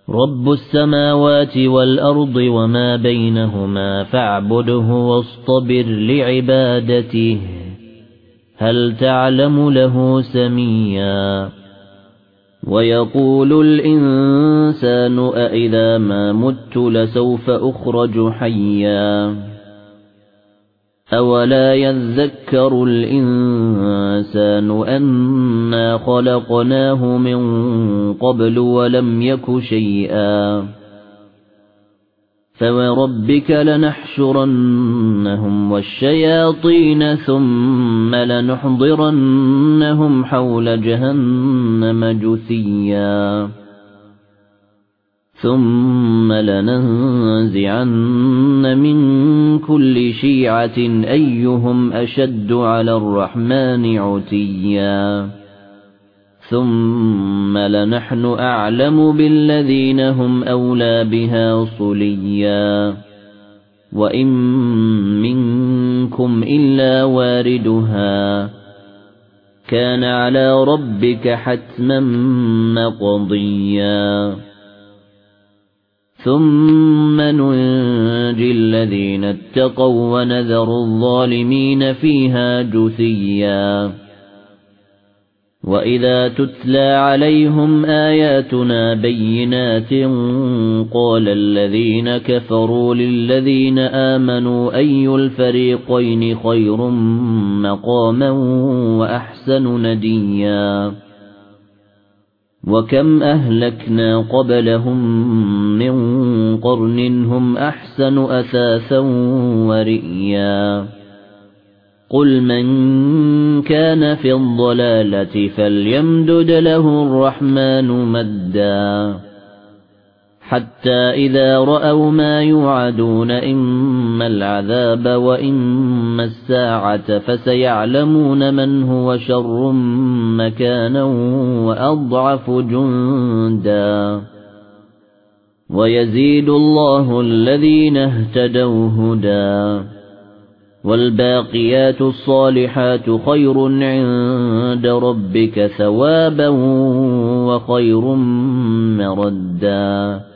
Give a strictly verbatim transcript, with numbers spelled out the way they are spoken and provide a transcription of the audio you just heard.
رب السماوات والأرض وما بينهما فاعبده واصطبر لعبادته هل تعلم له سميا ويقول الإنسان أإذا ما مت لسوف أخرج حيا أولا يذكر الإنسان أنا خلقناه من قبل ولم يك شيئا فوربك لنحشرنهم والشياطين ثم لنحضرنهم حول جهنم جثيا ثم لننزعن من كل شيعة أيهم أشد على الرحمن عتيا ثم لنحن أعلم بالذين هم أولى بها صليا وإن منكم إلا واردها كان على ربك حتما مقضيا ثم ننجي الذين اتقوا ونذر الظالمين فيها جثيا وإذا تتلى عليهم آياتنا بينات قال الذين كفروا للذين آمنوا أي الفريقين خير مقاما وأحسن نديا وكم أهلكنا قبلهم من قرن هم أحسن أثاثا ورئيا قل من كان في الضلالة فليمدد له الرحمن مدا حتى إذا رأوا ما يوعدون إما العذاب وإما الساعة فسيعلمون من هو شر مكانا وأضعف جندا ويزيد الله الذين اهتدوا هدى والباقيات الصالحات خير عند ربك ثوابا وخير مردا